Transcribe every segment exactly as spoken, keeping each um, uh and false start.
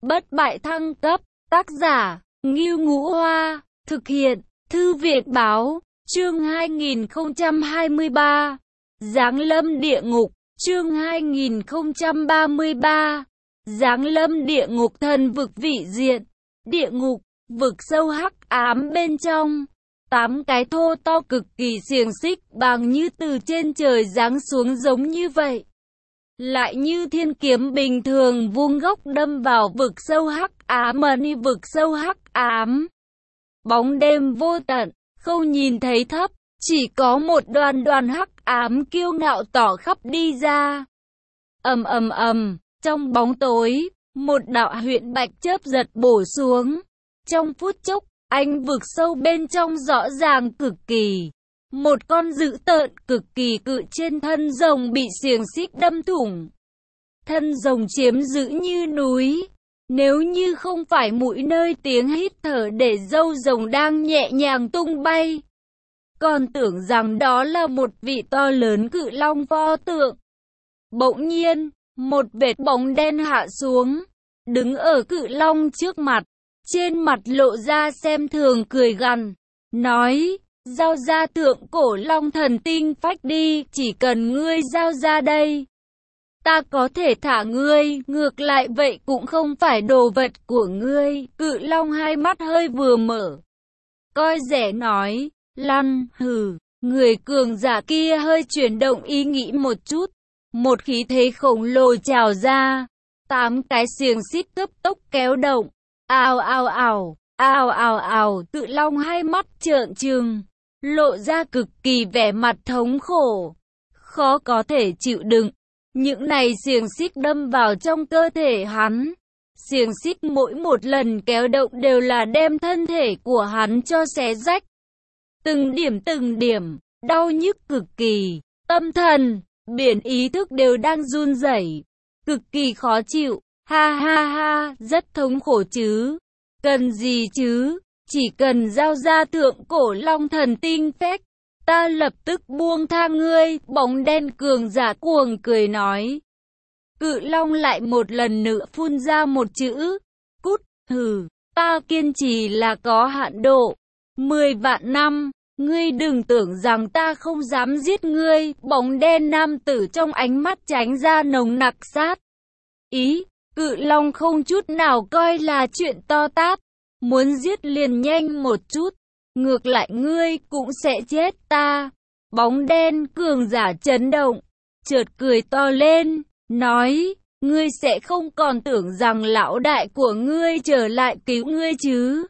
bất bại thăng cấp, tác giả, Ngưu Ngũ Hoa, thực hiện, Thư viện Báo, chương hai nghìn không trăm hai mươi ba, Giáng lâm địa ngục, chương hai nghìn không trăm ba mươi ba, Giáng lâm địa ngục thần vực vị diện, địa ngục, vực sâu hắc ám bên trong. Tám cái thô to cực kỳ xiềng xích bằng như từ trên trời giáng xuống giống như vậy. Lại như thiên kiếm bình thường vuông góc đâm vào vực sâu hắc ám mani vực sâu hắc ám. Bóng đêm vô tận, không nhìn thấy thấp, chỉ có một đoàn đoàn hắc ám kiêu ngạo tỏ khắp đi ra. Ầm ầm ầm, trong bóng tối, một đạo huyện bạch chớp giật bổ xuống. Trong phút chốc, anh vực sâu bên trong rõ ràng cực kỳ. Một con dữ tợn cực kỳ cự trên thân rồng bị xiềng xích đâm thủng. Thân rồng chiếm giữ như núi. Nếu như không phải mũi nơi tiếng hít thở để râu rồng đang nhẹ nhàng tung bay, còn tưởng rằng đó là một vị to lớn cự long pho tượng. Bỗng nhiên, một vệt bóng đen hạ xuống, đứng ở cự long trước mặt. Trên mặt lộ ra xem thường cười gằn, nói, giao ra thượng cổ long thần tinh phách đi, chỉ cần ngươi giao ra đây, ta có thể thả ngươi, ngược lại vậy cũng không phải đồ vật của ngươi. Cự long hai mắt hơi vừa mở, coi rẻ nói, lăn, hừ. Người cường giả kia hơi chuyển động ý nghĩ một chút, một khí thế khổng lồ trào ra, tám cái xiềng xích cấp tốc kéo động. Ào ào ào, ào ào ào, cự long hai mắt trợn trừng, lộ ra cực kỳ vẻ mặt thống khổ, khó có thể chịu đựng. Những này xiềng xích đâm vào trong cơ thể hắn. Xiềng xích mỗi một lần kéo động đều là đem thân thể của hắn cho xé rách. Từng điểm từng điểm, đau nhức cực kỳ, tâm thần, biển ý thức đều đang run rẩy, cực kỳ khó chịu. Ha ha ha, rất thống khổ chứ. Cần gì chứ? Chỉ cần giao ra thượng cổ long thần tinh phách, ta lập tức buông tha ngươi. Bóng đen cường giả cuồng cười nói. Cự long lại một lần nữa phun ra một chữ. Cút, hừ, ta kiên trì là có hạn độ. Mười vạn năm, ngươi đừng tưởng rằng ta không dám giết ngươi. Bóng đen nam tử trong ánh mắt tránh ra nồng nặc sát ý. Cự long không chút nào coi là chuyện to tát, muốn giết liền nhanh một chút, ngược lại ngươi cũng sẽ chết ta. Bóng đen cường giả chấn động, chợt cười to lên, nói, ngươi sẽ không còn tưởng rằng lão đại của ngươi trở lại cứu ngươi chứ?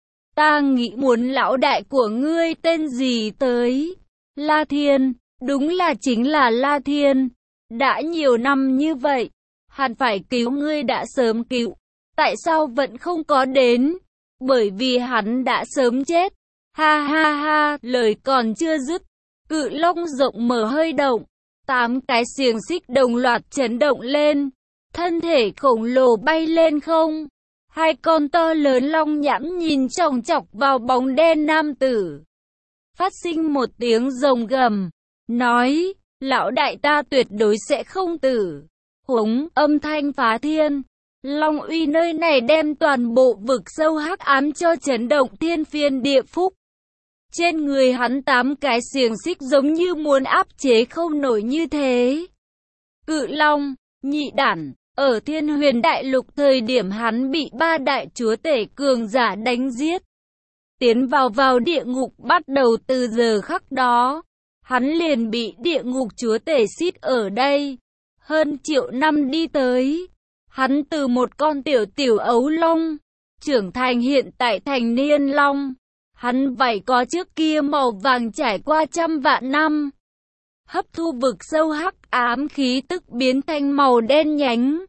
Ta nghĩ muốn lão đại của ngươi tên gì tới? La Thiên, đúng là chính là La Thiên. Đã nhiều năm như vậy, hắn phải cứu ngươi đã sớm cứu, tại sao vẫn không có đến? Bởi vì hắn đã sớm chết. Ha ha ha, lời còn chưa dứt, cự long rộng mở hơi động, tám cái xiềng xích đồng loạt chấn động lên, thân thể khổng lồ bay lên không. Hai con to lớn long nhãn nhìn chòng chọc vào bóng đen nam tử, phát sinh một tiếng rồng gầm, nói, lão đại ta tuyệt đối sẽ không tử. Húng, âm thanh phá thiên, long uy nơi này đem toàn bộ vực sâu hắc ám cho chấn động thiên phiên địa phúc. Trên người hắn tám cái xiềng xích giống như muốn áp chế không nổi như thế. Cự long, nhị đản, ở Thiên Huyền Đại Lục thời điểm hắn bị ba đại chúa tể cường giả đánh giết, tiến vào vào địa ngục, bắt đầu từ giờ khắc đó, hắn liền bị địa ngục chúa tể xít ở đây. Hơn triệu năm đi tới, hắn từ một con tiểu tiểu ấu long, trưởng thành hiện tại thành niên long. Hắn vảy có trước kia màu vàng trải qua trăm vạn năm, hấp thu vực sâu hắc ám khí tức biến thành màu đen nhánh,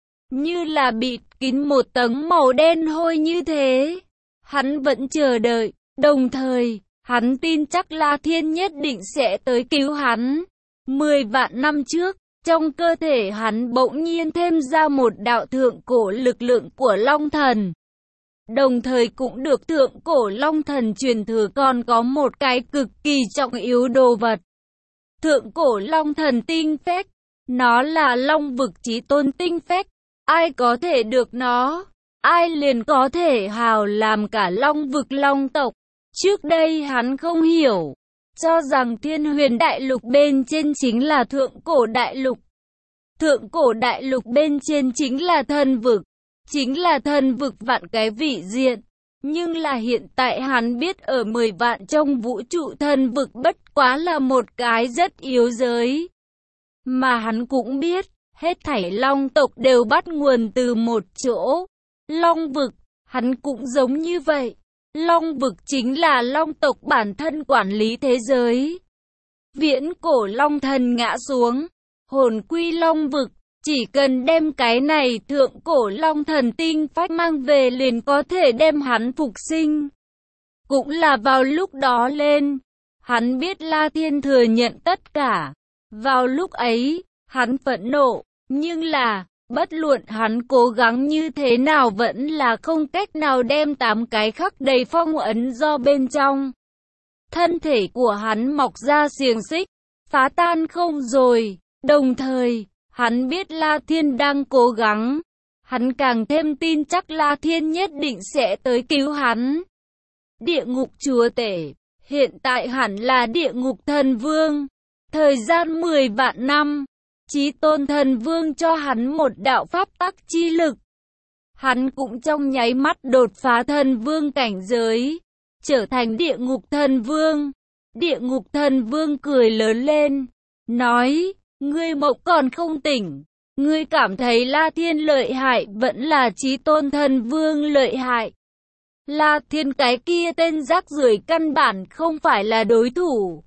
như là bịt kín một tầng màu đen hôi như thế. Hắn vẫn chờ đợi, đồng thời, hắn tin chắc La Thiên nhất định sẽ tới cứu hắn. Mười vạn năm trước, trong cơ thể hắn bỗng nhiên thêm ra một đạo thượng cổ lực lượng của Long Thần. Đồng thời cũng được thượng cổ Long Thần truyền thừa, còn có một cái cực kỳ trọng yếu đồ vật. Thượng cổ Long Thần tinh phách, nó là Long vực chí tôn tinh phách, ai có thể được nó, ai liền có thể hào làm cả Long vực Long tộc. Trước đây hắn không hiểu, cho rằng Thiên Huyền Đại Lục bên trên chính là Thượng Cổ Đại Lục. Thượng Cổ Đại Lục bên trên chính là thần vực, chính là thần vực vạn cái vị diện. Nhưng là hiện tại hắn biết ở mười vạn trong vũ trụ thần vực bất quá là một cái rất yếu giới. Mà hắn cũng biết, hết thảy Long tộc đều bắt nguồn từ một chỗ. Long vực, hắn cũng giống như vậy. Long vực chính là Long tộc bản thân quản lý thế giới. Viễn cổ Long thần ngã xuống, hồn quy Long vực, chỉ cần đem cái này thượng cổ Long thần tinh phách mang về liền có thể đem hắn phục sinh. Cũng là vào lúc đó lên, hắn biết La Thiên thừa nhận tất cả. Vào lúc ấy, hắn phẫn nộ, nhưng là, bất luận hắn cố gắng như thế nào vẫn là không cách nào đem tám cái khắc đầy phong ấn do bên trong. Thân thể của hắn mọc ra xiềng xích, phá tan không rồi, đồng thời, hắn biết La Thiên đang cố gắng, hắn càng thêm tin chắc La Thiên nhất định sẽ tới cứu hắn. Địa ngục chúa tể, hiện tại hẳn là địa ngục thần vương, thời gian mười vạn năm. Chí tôn thần vương cho hắn một đạo pháp tắc chi lực. Hắn cũng trong nháy mắt đột phá thần vương cảnh giới, trở thành địa ngục thần vương. Địa ngục thần vương cười lớn lên, nói, ngươi mộng còn không tỉnh. Ngươi cảm thấy La Thiên lợi hại vẫn là chí tôn thần vương lợi hại. La Thiên cái kia tên rác rưởi căn bản không phải là đối thủ.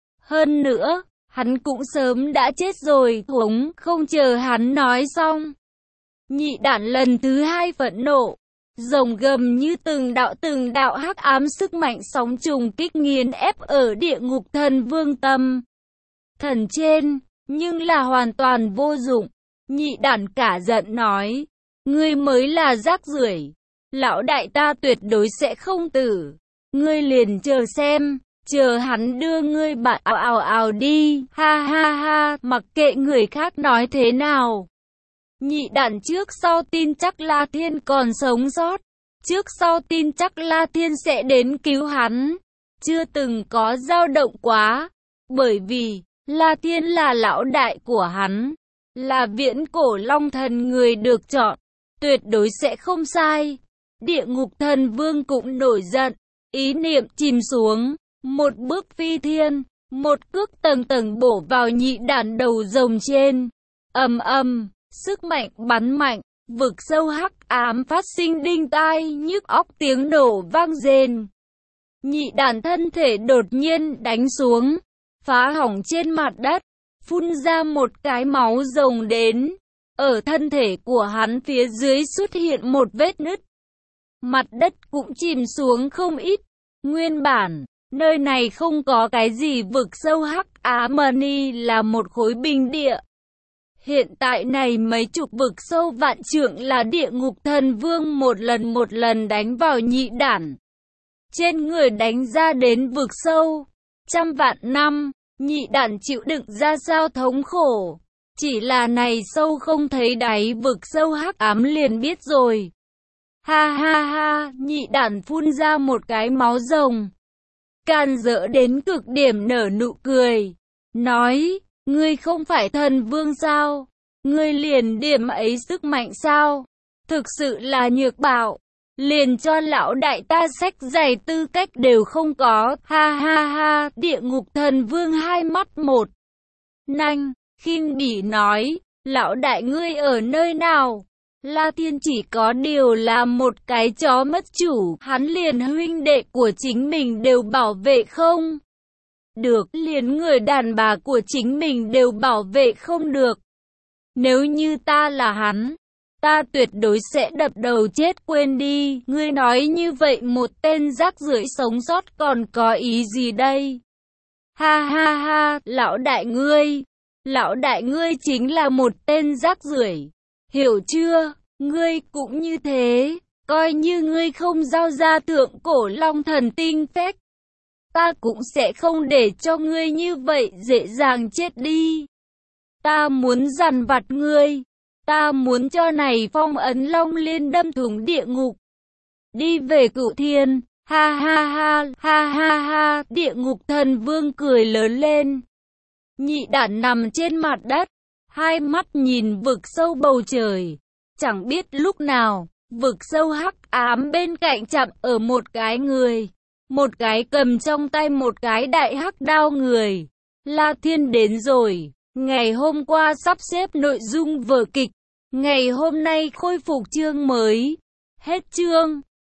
Hơn nữa, hắn cũng sớm đã chết rồi, thống không chờ hắn nói xong. Nhị đản lần thứ hai phẫn nộ, rồng gầm như từng đạo từng đạo hắc ám sức mạnh sóng trùng kích nghiền ép ở địa ngục thần vương tâm. Thần trên, nhưng là hoàn toàn vô dụng. Nhị đản cả giận nói, ngươi mới là rác rưởi, lão đại ta tuyệt đối sẽ không tử, ngươi liền chờ xem. Chờ hắn đưa ngươi bạn ào ào ào đi, ha ha ha, mặc kệ người khác nói thế nào. Nhị đản trước sau tin chắc La Thiên còn sống sót, trước sau tin chắc La Thiên sẽ đến cứu hắn, chưa từng có dao động quá, bởi vì, La Thiên là lão đại của hắn, là viễn cổ Long thần người được chọn, tuyệt đối sẽ không sai. Địa ngục thần vương cũng nổi giận, ý niệm chìm xuống. Một bước phi thiên, một cước tầng tầng bổ vào nhị đản đầu rồng trên. Ầm ầm, sức mạnh bắn mạnh, vực sâu hắc ám phát sinh đinh tai nhức óc tiếng nổ vang rền. Nhị đản thân thể đột nhiên đánh xuống, phá hỏng trên mặt đất, phun ra một cái máu rồng đến. Ở thân thể của hắn phía dưới xuất hiện một vết nứt. Mặt đất cũng chìm xuống không ít. Nguyên bản, nơi này không có cái gì vực sâu hắc ám ni là một khối bình địa. Hiện tại này mấy chục vực sâu vạn trượng là địa ngục thần vương một lần một lần đánh vào nhị đản. Trên người đánh ra đến vực sâu, trăm vạn năm, nhị đản chịu đựng ra sao thống khổ. Chỉ là này sâu không thấy đáy vực sâu hắc ám liền biết rồi. Ha ha ha, nhị đản phun ra một cái máu rồng. Can dỡ đến cực điểm nở nụ cười. Nói, ngươi không phải thần vương sao? Ngươi liền điểm ấy sức mạnh sao? Thực sự là nhược bạo. Liền cho lão đại ta sách giày tư cách đều không có. Ha ha ha, địa ngục thần vương hai mắt một nanh, khinh bỉ nói, lão đại ngươi ở nơi nào? La Thiên chỉ có điều là một cái chó mất chủ, hắn liền huynh đệ của chính mình đều bảo vệ không được, liền người đàn bà của chính mình đều bảo vệ không được. Nếu như ta là hắn, ta tuyệt đối sẽ đập đầu chết quên đi. Ngươi nói như vậy một tên rác rưởi sống sót còn có ý gì đây? Ha ha ha, lão đại ngươi, lão đại ngươi chính là một tên rác rưởi. Hiểu chưa? Ngươi cũng như thế, coi như ngươi không giao ra thượng cổ long thần tinh phách, ta cũng sẽ không để cho ngươi như vậy dễ dàng chết đi. Ta muốn dằn vặt ngươi, Ta muốn cho này phong ấn long liên đâm thủng địa ngục. Đi về cửu thiên. Ha ha ha, ha ha ha, địa ngục thần vương cười lớn lên. Nhị đản nằm trên mặt đất, hai mắt nhìn vực sâu bầu trời. Chẳng biết lúc nào, vực sâu hắc ám bên cạnh chạm ở một cái người. Một cái cầm trong tay một cái đại hắc đao người. La Thiên đến rồi. Ngày hôm qua sắp xếp nội dung vở kịch. Ngày hôm nay khôi phục chương mới. Hết chương.